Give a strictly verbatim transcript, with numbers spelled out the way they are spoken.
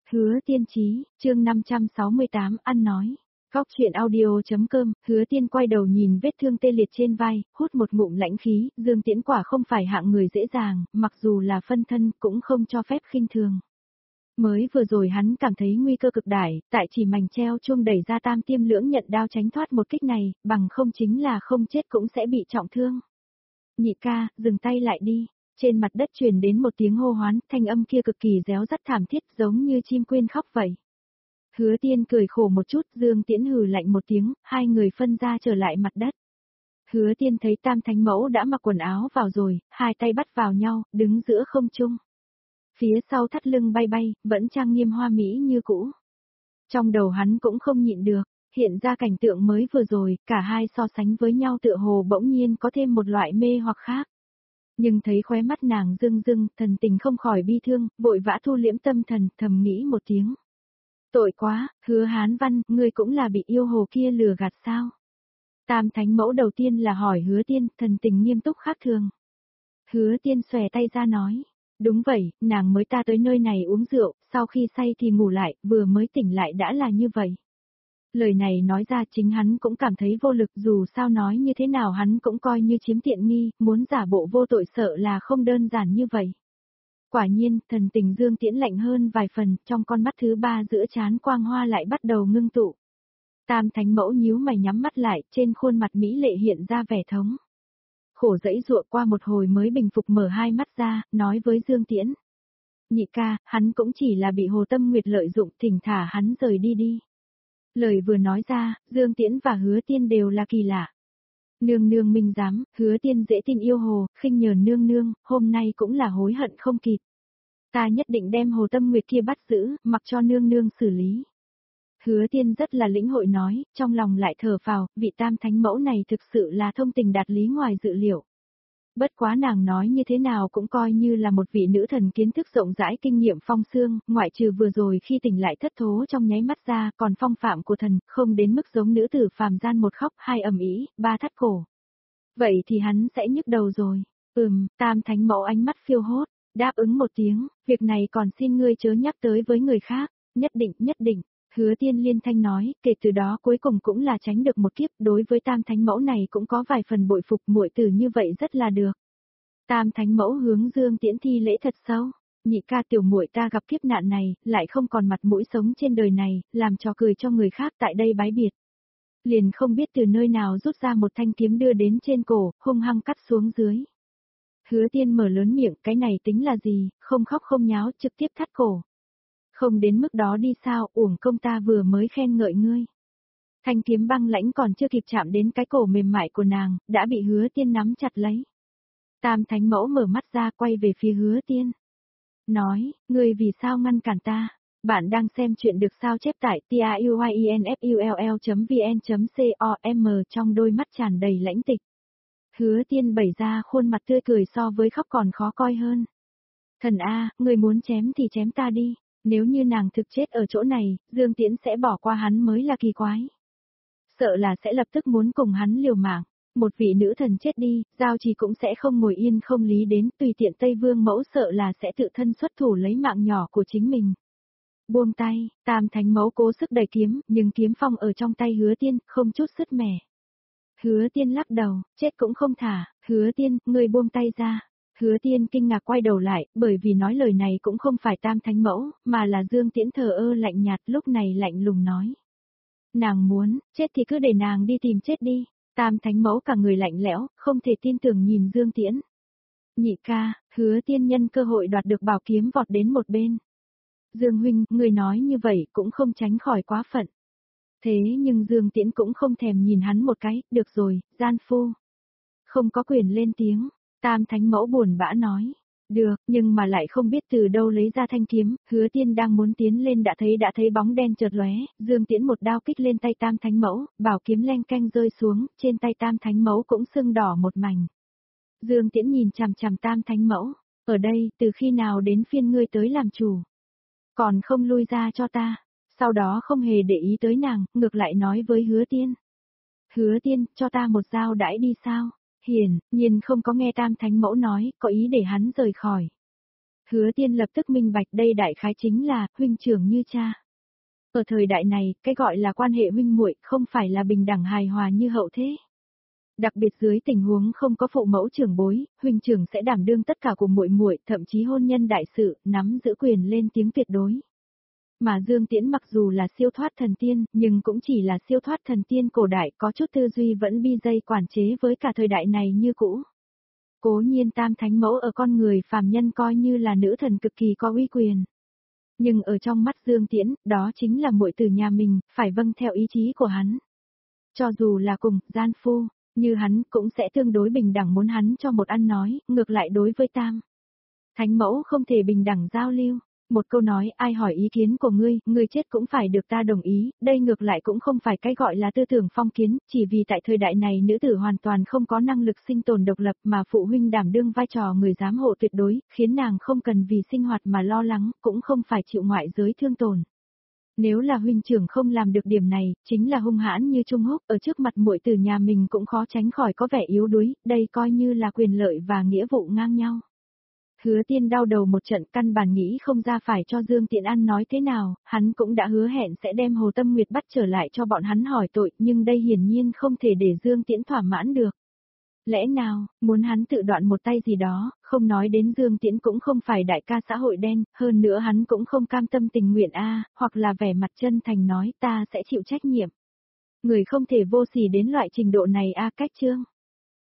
Hứa Tiên Chí, chương năm trăm sáu mươi tám, ăn nói. Góc chuyện audio.com, Hứa Tiên quay đầu nhìn vết thương tê liệt trên vai, hút một ngụm lãnh khí, Dương Tiễn quả không phải hạng người dễ dàng, mặc dù là phân thân cũng không cho phép khinh thường. Mới vừa rồi hắn cảm thấy nguy cơ cực đại, tại chỉ mảnh treo chuông đẩy ra tam tiêm lưỡng nhận đao tránh thoát một kích này, bằng không chính là không chết cũng sẽ bị trọng thương. Nhị ca, dừng tay lại đi. Trên mặt đất truyền đến một tiếng hô hoán, thanh âm kia cực kỳ réo rắt thảm thiết giống như chim quên khóc vậy. Hứa Tiên cười khổ một chút, Dương Tiễn hừ lạnh một tiếng, hai người phân ra trở lại mặt đất. Hứa Tiên thấy Tam Thánh Mẫu đã mặc quần áo vào rồi, hai tay bắt vào nhau, đứng giữa không trung. Phía sau thắt lưng bay bay, vẫn trang nghiêm hoa mỹ như cũ. Trong đầu hắn cũng không nhịn được, hiện ra cảnh tượng mới vừa rồi, cả hai so sánh với nhau tựa hồ bỗng nhiên có thêm một loại mê hoặc khác. Nhưng thấy khóe mắt nàng rưng rưng, thần tình không khỏi bi thương, vội vã thu liễm tâm thần, thầm nghĩ một tiếng. Tội quá, Hứa Hán Văn, ngươi cũng là bị yêu hồ kia lừa gạt sao? Tam Thánh Mẫu đầu tiên là hỏi Hứa Tiên, thần tình nghiêm túc khác thường. Hứa Tiên xòe tay ra nói, đúng vậy, nàng mới ta tới nơi này uống rượu, sau khi say thì ngủ lại, vừa mới tỉnh lại đã là như vậy. Lời này nói ra chính hắn cũng cảm thấy vô lực, dù sao nói như thế nào hắn cũng coi như chiếm tiện nghi, muốn giả bộ vô tội sợ là không đơn giản như vậy. Quả nhiên, thần tình Dương Tiễn lạnh hơn vài phần, trong con mắt thứ ba giữa trán quang hoa lại bắt đầu ngưng tụ. Tam Thánh Mẫu nhíu mày nhắm mắt lại, trên khuôn mặt mỹ lệ hiện ra vẻ thống. Khổ dẫy dụa qua một hồi mới bình phục mở hai mắt ra, nói với Dương Tiễn. Nhị ca, hắn cũng chỉ là bị Hồ Tâm Nguyệt lợi dụng, thỉnh thả hắn rời đi đi. Lời vừa nói ra, Dương Tiễn và Hứa Tiên đều là kỳ lạ. Nương nương minh giám, Hứa Tiên dễ tin yêu hồ, khinh nhờn nương nương, hôm nay cũng là hối hận không kịp. Ta nhất định đem Hồ Tâm Nguyệt kia bắt giữ, mặc cho nương nương xử lý. Hứa Tiên rất là lĩnh hội nói, trong lòng lại thở phào, vị Tam Thánh Mẫu này thực sự là thông tình đạt lý ngoài dự liệu. Bất quá nàng nói như thế nào cũng coi như là một vị nữ thần kiến thức rộng rãi kinh nghiệm phong xương, ngoại trừ vừa rồi khi tỉnh lại thất thố trong nháy mắt ra, còn phong phạm của thần, không đến mức giống nữ tử phàm gian một khóc, hai ầm ĩ, ba thắt cổ. Vậy thì hắn sẽ nhức đầu rồi. Ừm, Tam Thánh Mẫu ánh mắt phiêu hốt, đáp ứng một tiếng, việc này còn xin ngươi chớ nhắc tới với người khác, nhất định, nhất định. Hứa Tiên liên thanh nói, kể từ đó cuối cùng cũng là tránh được một kiếp, đối với Tam Thánh Mẫu này cũng có vài phần bội phục, muội tử như vậy rất là được. Tam Thánh Mẫu hướng Dương Tiễn thi lễ thật sâu, nhị ca tiểu muội ta gặp kiếp nạn này, lại không còn mặt mũi sống trên đời này, làm trò cười cho người khác tại đây bái biệt. Liền không biết từ nơi nào rút ra một thanh kiếm đưa đến trên cổ, hung hăng cắt xuống dưới. Hứa Tiên mở lớn miệng, cái này tính là gì, không khóc không nháo, trực tiếp thắt cổ. Không đến mức đó đi sao, uổng công ta vừa mới khen ngợi ngươi. Thanh kiếm băng lãnh còn chưa kịp chạm đến cái cổ mềm mại của nàng, đã bị Hứa Tiên nắm chặt lấy. Tam Thánh Mẫu mở mắt ra quay về phía Hứa Tiên. Nói, ngươi vì sao ngăn cản ta? Bạn đang xem chuyện được sao chép tại truyinfull chấm vn chấm com trong đôi mắt tràn đầy lãnh tịch. Hứa Tiên bày ra khuôn mặt tươi cười so với khóc còn khó coi hơn. Thần A, ngươi muốn chém thì chém ta đi. Nếu như nàng thực chết ở chỗ này, Dương Tiễn sẽ bỏ qua hắn mới là kỳ quái. Sợ là sẽ lập tức muốn cùng hắn liều mạng. Một vị nữ thần chết đi, Giao Trì cũng sẽ không ngồi yên không lý đến, tùy tiện Tây Vương Mẫu sợ là sẽ tự thân xuất thủ lấy mạng nhỏ của chính mình. Buông tay, Tam Thánh Mẫu cố sức đẩy kiếm, nhưng kiếm phong ở trong tay Hứa Tiên, không chút sứt mẻ. Hứa Tiên lắc đầu, chết cũng không thả, Hứa Tiên, ngươi buông tay ra. Hứa Tiên kinh ngạc quay đầu lại, bởi vì nói lời này cũng không phải Tam Thánh Mẫu, mà là Dương Tiễn thờ ơ lạnh nhạt, lúc này lạnh lùng nói. Nàng muốn, chết thì cứ để nàng đi tìm chết đi. Tam Thánh Mẫu cả người lạnh lẽo, không thể tin tưởng nhìn Dương Tiễn. Nhị ca, Hứa Tiên nhân cơ hội đoạt được bảo kiếm vọt đến một bên. Dương huynh, người nói như vậy cũng không tránh khỏi quá phận. Thế nhưng Dương Tiễn cũng không thèm nhìn hắn một cái, được rồi, gian phu. Không có quyền lên tiếng. Tam Thánh Mẫu buồn bã nói, được, nhưng mà lại không biết từ đâu lấy ra thanh kiếm, Hứa Tiên đang muốn tiến lên đã thấy đã thấy bóng đen chợt lóe, Dương Tiễn một đao kích lên tay Tam Thánh Mẫu, bảo kiếm leng keng rơi xuống, trên tay Tam Thánh Mẫu cũng sưng đỏ một mảnh. Dương Tiễn nhìn chằm chằm Tam Thánh Mẫu, ở đây, từ khi nào đến phiên ngươi tới làm chủ? Còn không lui ra cho ta, sau đó không hề để ý tới nàng, ngược lại nói với Hứa Tiên. Hứa Tiên, cho ta một dao đãi đi sao? Hiển nhiên không có nghe Tam Thánh Mẫu nói, có ý để hắn rời khỏi. Hứa Tiên lập tức minh bạch đây đại khái chính là, huynh trưởng như cha. Ở thời đại này, cái gọi là quan hệ huynh muội không phải là bình đẳng hài hòa như hậu thế. Đặc biệt dưới tình huống không có phụ mẫu trưởng bối, huynh trưởng sẽ đảm đương tất cả của muội muội, thậm chí hôn nhân đại sự, nắm giữ quyền lên tiếng tuyệt đối. Mà Dương Tiễn mặc dù là siêu thoát thần tiên, nhưng cũng chỉ là siêu thoát thần tiên cổ đại, có chút tư duy vẫn bi dây quản chế với cả thời đại này như cũ. Cố nhiên tam thánh mẫu ở con người phàm nhân coi như là nữ thần cực kỳ có uy quyền. Nhưng ở trong mắt Dương Tiễn, đó chính là muội tử nhà mình, phải vâng theo ý chí của hắn. Cho dù là cùng, gian phu, như hắn cũng sẽ tương đối bình đẳng muốn hắn cho một ăn nói, ngược lại đối với tam thánh mẫu không thể bình đẳng giao lưu. Một câu nói, ai hỏi ý kiến của ngươi, ngươi chết cũng phải được ta đồng ý, đây ngược lại cũng không phải cái gọi là tư tưởng phong kiến, chỉ vì tại thời đại này nữ tử hoàn toàn không có năng lực sinh tồn độc lập mà phụ huynh đảm đương vai trò người giám hộ tuyệt đối, khiến nàng không cần vì sinh hoạt mà lo lắng, cũng không phải chịu ngoại giới thương tổn. Nếu là huynh trưởng không làm được điểm này, chính là hung hãn như Trung Húc, ở trước mặt muội tử nhà mình cũng khó tránh khỏi có vẻ yếu đuối, đây coi như là quyền lợi và nghĩa vụ ngang nhau. Hứa Tiên đau đầu một trận, căn bản nghĩ không ra phải cho Dương Tiễn ăn nói thế nào, hắn cũng đã hứa hẹn sẽ đem Hồ Tâm Nguyệt bắt trở lại cho bọn hắn hỏi tội, nhưng đây hiển nhiên không thể để Dương Tiễn thỏa mãn được. Lẽ nào, muốn hắn tự đoạn một tay gì đó, không nói đến Dương Tiễn cũng không phải đại ca xã hội đen, hơn nữa hắn cũng không cam tâm tình nguyện a, hoặc là vẻ mặt chân thành nói ta sẽ chịu trách nhiệm. Người không thể vô sỉ đến loại trình độ này a, cách chương.